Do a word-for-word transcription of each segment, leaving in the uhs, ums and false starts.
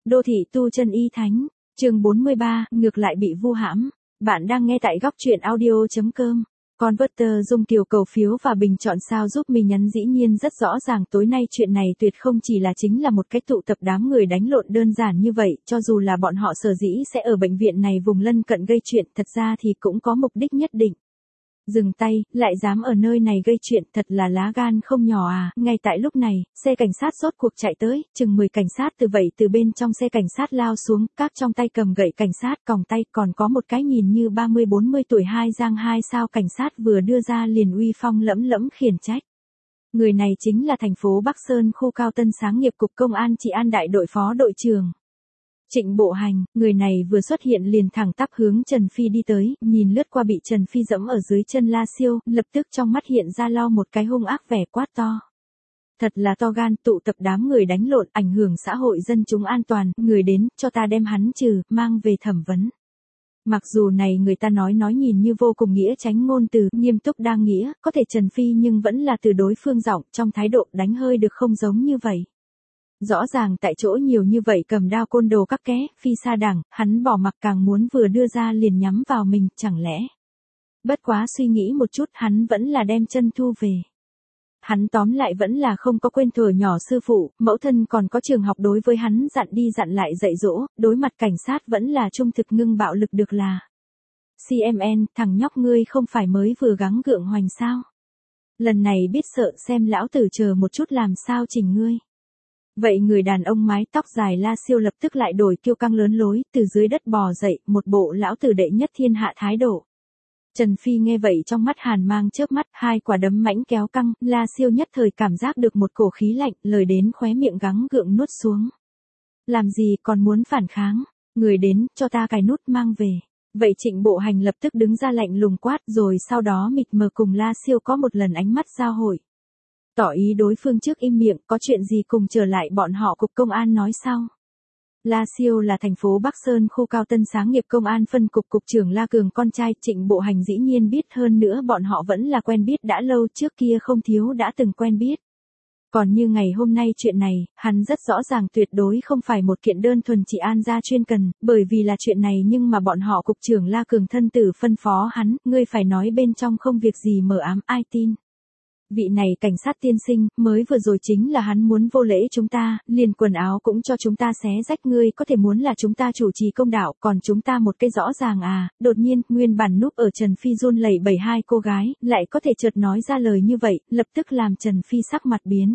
Đô thị tu chân y thánh, chương bốn mươi ba, ngược lại bị vu hãm. Bạn đang nghe tại góc truyện audio chấm com. Converter dùng tiểu cầu phiếu và bình chọn sao giúp mình nhắn dĩ nhiên rất rõ ràng tối nay chuyện này tuyệt không chỉ là chính là một cách tụ tập đám người đánh lộn đơn giản như vậy, cho dù là bọn họ sở dĩ sẽ ở bệnh viện này vùng lân cận gây chuyện, thật ra thì cũng có mục đích nhất định. Dừng tay, lại dám ở nơi này gây chuyện, thật là lá gan không nhỏ à. Ngay tại lúc này, xe cảnh sát rốt cuộc chạy tới, chừng mười cảnh sát từ vậy từ bên trong xe cảnh sát lao xuống, các trong tay cầm gậy cảnh sát, còng tay, còn có một cái nhìn như ba mươi bốn mươi tuổi hai giang hai sao cảnh sát vừa đưa ra liền uy phong lẫm lẫm khiển trách. Người này chính là thành phố Bắc Sơn khu Cao Tân Sáng nghiệp cục công an Trị An đại đội phó đội trưởng Trịnh Bộ Hành. Người này vừa xuất hiện liền thẳng tắp hướng Trần Phi đi tới, nhìn lướt qua bị Trần Phi dẫm ở dưới chân La Siêu, lập tức trong mắt hiện ra lo một cái hung ác vẻ quát to. Thật là to gan, tụ tập đám người đánh lộn, ảnh hưởng xã hội dân chúng an toàn, người đến, cho ta đem hắn trừ, mang về thẩm vấn. Mặc dù này người ta nói nói nhìn như vô cùng nghĩa tránh ngôn từ, nghiêm túc đang nghĩa, có thể Trần Phi nhưng vẫn là từ đối phương giọng, trong thái độ đánh hơi được không giống như vậy. Rõ ràng tại chỗ nhiều như vậy cầm đao côn đồ các ké, phi sa đảng, hắn bỏ mặc càng muốn vừa đưa ra liền nhắm vào mình, chẳng lẽ. Bất quá suy nghĩ một chút hắn vẫn là đem chân thu về. Hắn tóm lại vẫn là không có quên thuở nhỏ sư phụ, mẫu thân còn có trường học đối với hắn dặn đi dặn lại dạy dỗ, đối mặt cảnh sát vẫn là trung thực ngưng bạo lực được là. xê em en, thằng nhóc ngươi không phải mới vừa gắng gượng hoành sao. Lần này biết sợ xem lão tử chờ một chút làm sao chỉnh ngươi. Vậy người đàn ông mái tóc dài La Siêu lập tức lại đổi kiêu căng lớn lối, từ dưới đất bò dậy, một bộ lão tử đệ nhất thiên hạ thái độ. Trần Phi nghe vậy trong mắt hàn mang chớp mắt, hai quả đấm mãnh kéo căng, La Siêu nhất thời cảm giác được một cổ khí lạnh, lời đến khóe miệng gắng gượng nuốt xuống. Làm gì còn muốn phản kháng, người đến, cho ta cài nút mang về. Vậy Trịnh Bộ Hành lập tức đứng ra lạnh lùng quát rồi sau đó mịt mờ cùng La Siêu có một lần ánh mắt giao hội. Tỏ ý đối phương trước im miệng, có chuyện gì cùng trở lại bọn họ cục công an nói sau. La Siêu là thành phố Bắc Sơn khu Cao Tân Sáng nghiệp công an phân cục cục trưởng La Cường con trai Trịnh Bộ Hành dĩ nhiên biết hơn nữa bọn họ vẫn là quen biết đã lâu trước kia không thiếu đã từng quen biết. Còn như ngày hôm nay chuyện này, hắn rất rõ ràng tuyệt đối không phải một kiện đơn thuần chỉ an gia chuyên cần, bởi vì là chuyện này nhưng mà bọn họ cục trưởng La Cường thân tử phân phó hắn, ngươi phải nói bên trong không việc gì mờ ám ai tin. Vị này cảnh sát tiên sinh, mới vừa rồi chính là hắn muốn vô lễ chúng ta, liền quần áo cũng cho chúng ta xé rách ngươi có thể muốn là chúng ta chủ trì công đạo, còn chúng ta một cái rõ ràng à, đột nhiên, nguyên bản núp ở Trần Phi run lẩy bẩy hai cô gái, lại có thể chợt nói ra lời như vậy, lập tức làm Trần Phi sắc mặt biến.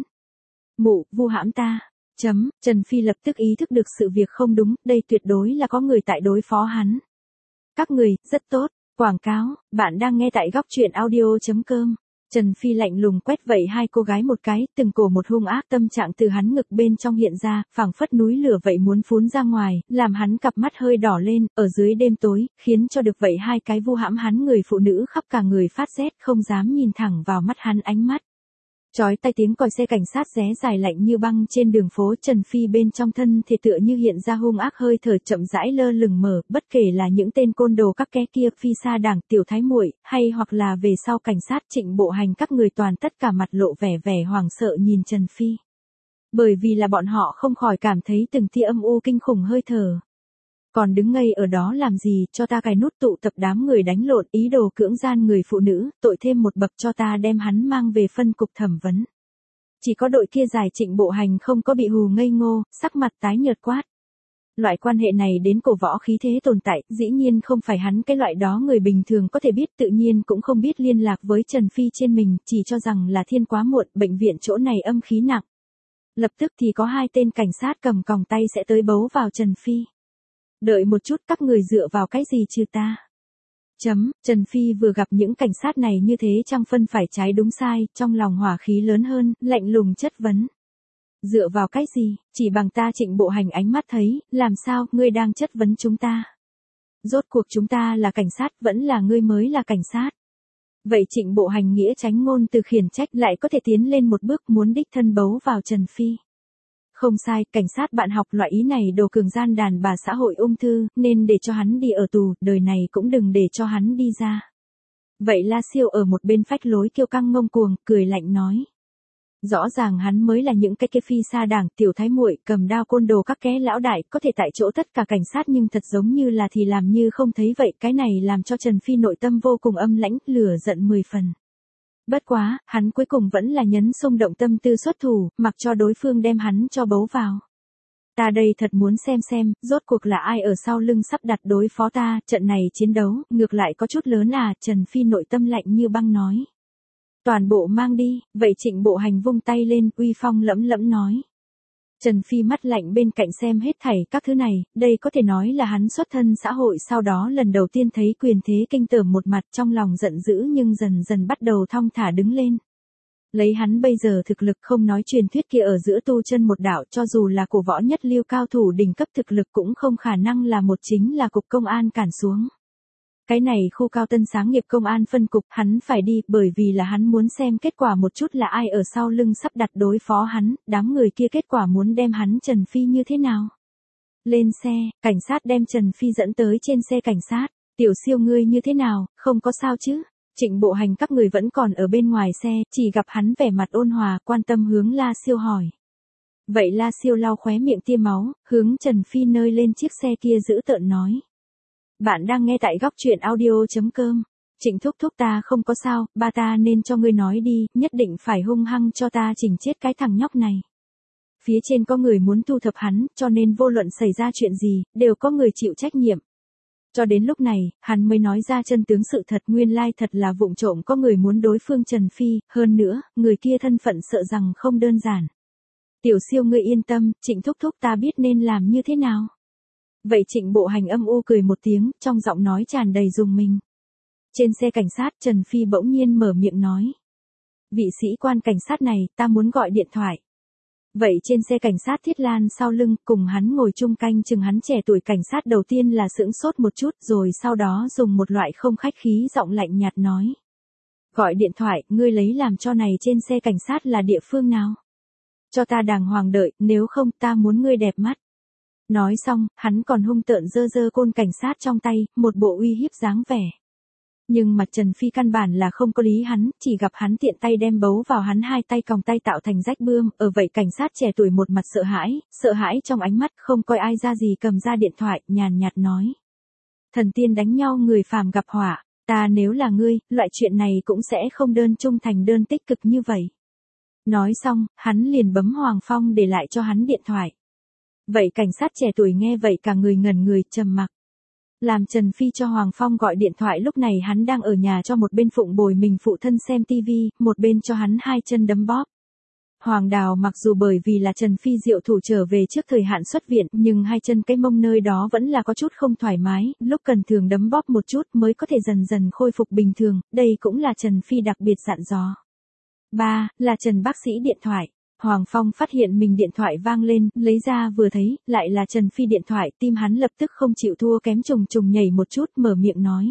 Mụ, vu hãm ta. Chấm, Trần Phi lập tức ý thức được sự việc không đúng, đây tuyệt đối là có người tại đối phó hắn. Các người, rất tốt, quảng cáo, bạn đang nghe tại góc truyện audio chấm com. Trần Phi lạnh lùng quét vậy hai cô gái một cái, từng cổ một hung ác tâm trạng từ hắn ngực bên trong hiện ra, phảng phất núi lửa vậy muốn phún ra ngoài, làm hắn cặp mắt hơi đỏ lên, ở dưới đêm tối, khiến cho được vậy hai cái vu hãm hắn người phụ nữ khắp cả người phát rét, không dám nhìn thẳng vào mắt hắn ánh mắt. Chói tai tiếng còi xe cảnh sát ré dài lạnh như băng trên đường phố Trần Phi bên trong thân thể tựa như hiện ra hung ác hơi thở chậm rãi lơ lửng mở, bất kể là những tên côn đồ các ké kia phi sa đảng tiểu thái muội, hay hoặc là về sau cảnh sát Trịnh Bộ Hành các người toàn tất cả mặt lộ vẻ vẻ hoảng sợ nhìn Trần Phi. Bởi vì là bọn họ không khỏi cảm thấy từng tia âm u kinh khủng hơi thở. Còn đứng ngây ở đó làm gì, cho ta cài nút tụ tập đám người đánh lộn, ý đồ cưỡng gian người phụ nữ, tội thêm một bậc cho ta đem hắn mang về phân cục thẩm vấn. Chỉ có đội kia dài Trịnh Bộ Hành không có bị hù ngây ngô, sắc mặt tái nhợt quát. Loại quan hệ này đến cổ võ khí thế tồn tại, dĩ nhiên không phải hắn cái loại đó người bình thường có thể biết, tự nhiên cũng không biết liên lạc với Trần Phi trên mình, chỉ cho rằng là thiên quá muộn, bệnh viện chỗ này âm khí nặng. Lập tức thì có hai tên cảnh sát cầm còng tay sẽ tới bấu vào Trần Phi. Đợi một chút, các người dựa vào cái gì trừ ta? Chấm, Trần Phi vừa gặp những cảnh sát này như thế chẳng phân phải trái đúng sai, trong lòng hỏa khí lớn hơn, lạnh lùng chất vấn. Dựa vào cái gì, chỉ bằng ta Trịnh Bộ Hành ánh mắt thấy, làm sao, ngươi đang chất vấn chúng ta? Rốt cuộc chúng ta là cảnh sát, vẫn là ngươi mới là cảnh sát. Vậy Trịnh Bộ Hành nghĩa tránh ngôn từ khiển trách lại có thể tiến lên một bước muốn đích thân bấu vào Trần Phi. Không sai, cảnh sát bạn học loại ý này đồ cường gian đàn bà xã hội ung thư, nên để cho hắn đi ở tù, đời này cũng đừng để cho hắn đi ra. Vậy La Siêu ở một bên phách lối kiêu căng ngông cuồng, cười lạnh nói. Rõ ràng hắn mới là những cái kia phi xa đảng, tiểu thái muội, cầm đao côn đồ các ké lão đại, có thể tại chỗ tất cả cảnh sát nhưng thật giống như là thì làm như không thấy vậy, cái này làm cho Trần Phi nội tâm vô cùng âm lãnh, lửa giận mười phần. Bất quá, hắn cuối cùng vẫn là nhấn xung động tâm tư xuất thủ, mặc cho đối phương đem hắn cho bấu vào. Ta đây thật muốn xem xem, rốt cuộc là ai ở sau lưng sắp đặt đối phó ta, trận này chiến đấu, ngược lại có chút lớn à, Trần Phi nội tâm lạnh như băng nói. Toàn bộ mang đi, vậy Trịnh Bộ Hành vung tay lên, uy phong lẫm lẫm nói. Trần Phi mắt lạnh bên cạnh xem hết thảy các thứ này, đây có thể nói là hắn xuất thân xã hội sau đó lần đầu tiên thấy quyền thế kinh tởm một mặt trong lòng giận dữ nhưng dần dần bắt đầu thong thả đứng lên. Lấy hắn bây giờ thực lực không nói truyền thuyết kia ở giữa tu chân một đạo cho dù là cổ võ nhất lưu cao thủ đỉnh cấp thực lực cũng không khả năng là một chính là cục công an cản xuống. Cái này khu cao tân sáng nghiệp công an phân cục hắn phải đi bởi vì là hắn muốn xem kết quả một chút là ai ở sau lưng sắp đặt đối phó hắn, đám người kia kết quả muốn đem hắn Trần Phi như thế nào. Lên xe, cảnh sát đem Trần Phi dẫn tới trên xe cảnh sát, tiểu siêu ngươi như thế nào, không có sao chứ. Trịnh Bộ Hành các người vẫn còn ở bên ngoài xe, chỉ gặp hắn vẻ mặt ôn hòa, quan tâm hướng La Siêu hỏi. Vậy La Siêu lau khóe miệng tia máu, hướng Trần Phi nơi lên chiếc xe kia giữ tợn nói. Bạn đang nghe tại góc truyện audio.com. Trịnh thúc thúc ta không có sao, ba ta nên cho ngươi nói đi, nhất định phải hung hăng cho ta chỉnh chết cái thằng nhóc này. Phía trên có người muốn thu thập hắn, cho nên vô luận xảy ra chuyện gì, đều có người chịu trách nhiệm. Cho đến lúc này, hắn mới nói ra chân tướng sự thật nguyên lai thật là vụng trộm có người muốn đối phương Trần Phi, hơn nữa, người kia thân phận sợ rằng không đơn giản. Tiểu siêu ngươi yên tâm, Trịnh thúc thúc ta biết nên làm như thế nào. Vậy Trịnh Bộ Hành âm u cười một tiếng, trong giọng nói tràn đầy rùng mình. Trên xe cảnh sát Trần Phi bỗng nhiên mở miệng nói. Vị sĩ quan cảnh sát này, ta muốn gọi điện thoại. Vậy trên xe cảnh sát Thiết Lan sau lưng, cùng hắn ngồi chung canh chừng hắn trẻ tuổi cảnh sát đầu tiên là sững sốt một chút rồi sau đó dùng một loại không khách khí giọng lạnh nhạt nói. Gọi điện thoại, ngươi lấy làm cho này trên xe cảnh sát là địa phương nào? Cho ta đàng hoàng đợi, nếu không ta muốn ngươi đẹp mắt. Nói xong, hắn còn hung tợn giơ giơ côn cảnh sát trong tay, một bộ uy hiếp dáng vẻ. Nhưng mặt Trần Phi căn bản là không có lý hắn, chỉ gặp hắn tiện tay đem bấu vào hắn hai tay còng tay tạo thành rách bươm, ở vậy cảnh sát trẻ tuổi một mặt sợ hãi, sợ hãi trong ánh mắt không coi ai ra gì cầm ra điện thoại, nhàn nhạt nói. Thần tiên đánh nhau người phàm gặp họa, ta nếu là ngươi, loại chuyện này cũng sẽ không đơn trung thành đơn tích cực như vậy. Nói xong, hắn liền bấm Hoàng Phong để lại cho hắn điện thoại. Vậy cảnh sát trẻ tuổi nghe vậy cả người ngẩn người trầm mặc. Làm Trần Phi cho Hoàng Phong gọi điện thoại lúc này hắn đang ở nhà cho một bên phụng bồi mình phụ thân xem tivi, một bên cho hắn hai chân đấm bóp. Hoàng Đào mặc dù bởi vì là Trần Phi diệu thủ trở về trước thời hạn xuất viện nhưng hai chân cái mông nơi đó vẫn là có chút không thoải mái, lúc cần thường đấm bóp một chút mới có thể dần dần khôi phục bình thường, đây cũng là Trần Phi đặc biệt dặn dò. ba. Là Trần bác sĩ điện thoại. Hoàng Phong phát hiện mình điện thoại vang lên, lấy ra vừa thấy, lại là Trần Phi điện thoại, tim hắn lập tức không chịu thua kém trùng trùng nhảy một chút, mở miệng nói.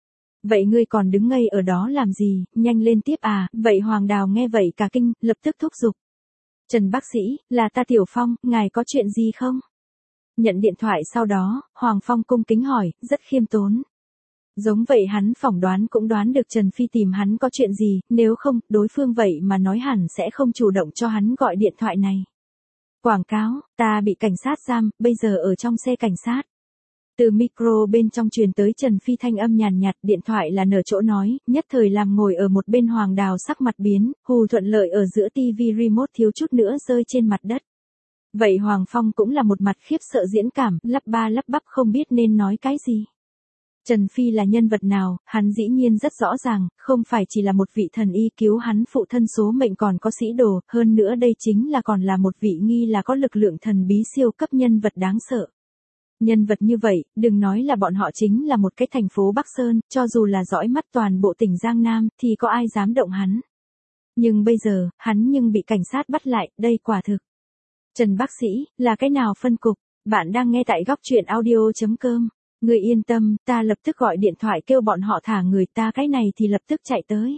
Vậy ngươi còn đứng ngây ở đó làm gì, nhanh lên tiếp à, vậy Hoàng Đào nghe vậy cả kinh, lập tức thúc giục. Trần bác sĩ, là ta Tiểu Phong, ngài có chuyện gì không? Nhận điện thoại sau đó, Hoàng Phong cung kính hỏi, rất khiêm tốn. Giống vậy hắn phỏng đoán cũng đoán được Trần Phi tìm hắn có chuyện gì, nếu không, đối phương vậy mà nói hẳn sẽ không chủ động cho hắn gọi điện thoại này. Quảng cáo, ta bị cảnh sát giam, bây giờ ở trong xe cảnh sát. Từ micro bên trong truyền tới Trần Phi thanh âm nhàn nhạt, điện thoại là nở chỗ nói, nhất thời làm ngồi ở một bên Hoàng Đào sắc mặt biến, hù thuận lợi ở giữa tivi remote thiếu chút nữa rơi trên mặt đất. Vậy Hoàng Phong cũng là một mặt khiếp sợ diễn cảm, lắp ba lắp bắp không biết nên nói cái gì. Trần Phi là nhân vật nào, hắn dĩ nhiên rất rõ ràng, không phải chỉ là một vị thần y cứu hắn phụ thân số mệnh còn có sĩ đồ, hơn nữa đây chính là còn là một vị nghi là có lực lượng thần bí siêu cấp nhân vật đáng sợ. Nhân vật như vậy, đừng nói là bọn họ chính là một cái thành phố Bắc Sơn, cho dù là dõi mắt toàn bộ tỉnh Giang Nam, thì có ai dám động hắn. Nhưng bây giờ, hắn nhưng bị cảnh sát bắt lại, đây quả thực. Trần bác sĩ, là cái nào phân cục, bạn đang nghe tại góc truyện audio.com. Người yên tâm, ta lập tức gọi điện thoại kêu bọn họ thả người ta cái này thì lập tức chạy tới.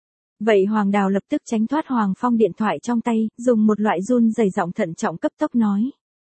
Vậy Hoàng Đào lập tức tránh thoát Hoàng Phong điện thoại trong tay, dùng một loại run rẩy giọng thận trọng cấp tốc nói.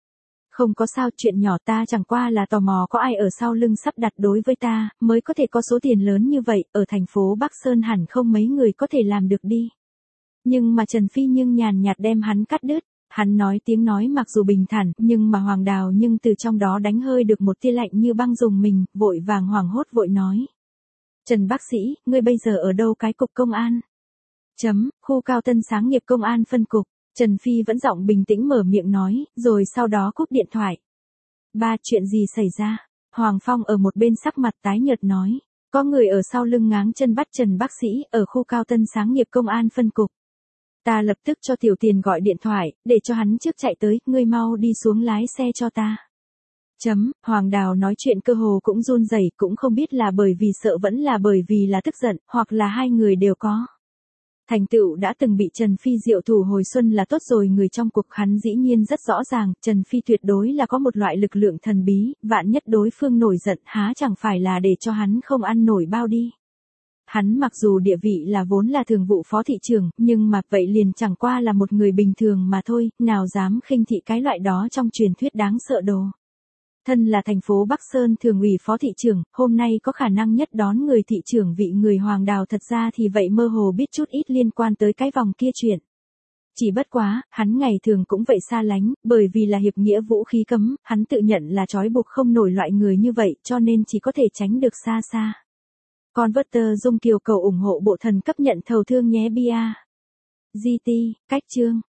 Không có sao, chuyện nhỏ ta chẳng qua là tò mò có ai ở sau lưng sắp đặt đối với ta, mới có thể có số tiền lớn như vậy, ở thành phố Bắc Sơn hẳn không mấy người có thể làm được đi. Nhưng mà Trần Phi nhưng nhàn nhạt đem hắn cắt đứt. Hắn nói tiếng nói mặc dù bình thản, nhưng mà Hoàng Đào nhưng từ trong đó đánh hơi được một tia lạnh như băng dùng mình, vội vàng hoảng hốt vội nói. Trần bác sĩ, ngươi bây giờ ở đâu cái cục công an? Chấm, khu Cao Tân sáng nghiệp công an phân cục. Trần Phi vẫn giọng bình tĩnh mở miệng nói, rồi sau đó cúp điện thoại. Ba, chuyện gì xảy ra? Hoàng Phong ở một bên sắc mặt tái nhợt nói. Có người ở sau lưng ngáng chân bắt Trần bác sĩ ở khu Cao Tân sáng nghiệp công an phân cục. Ta lập tức cho Tiểu Tiền gọi điện thoại, để cho hắn trước chạy tới, ngươi mau đi xuống lái xe cho ta. Chấm, Hoàng Đào nói chuyện cơ hồ cũng run rẩy, cũng không biết là bởi vì sợ vẫn là bởi vì là tức giận, hoặc là hai người đều có. Thành tựu đã từng bị Trần Phi diệu thủ hồi xuân là tốt rồi, người trong cuộc hắn dĩ nhiên rất rõ ràng, Trần Phi tuyệt đối là có một loại lực lượng thần bí, vạn nhất đối phương nổi giận há chẳng phải là để cho hắn không ăn nổi bao đi. Hắn mặc dù địa vị là vốn là thường vụ phó thị trưởng, nhưng mà vậy liền chẳng qua là một người bình thường mà thôi, nào dám khinh thị cái loại đó trong truyền thuyết đáng sợ đồ. Thân là thành phố Bắc Sơn thường ủy phó thị trưởng, hôm nay có khả năng nhất đón người thị trưởng vị người Hoàng Đào thật ra thì vậy mơ hồ biết chút ít liên quan tới cái vòng kia chuyện. Chỉ bất quá, hắn ngày thường cũng vậy xa lánh, bởi vì là hiệp nghĩa vũ khí cấm, hắn tự nhận là trói buộc không nổi loại người như vậy cho nên chỉ có thể tránh được xa xa. Converter Dung Kiều cầu ủng hộ bộ thần cấp nhận thầu thương nhé bia. giê tê, cách chương.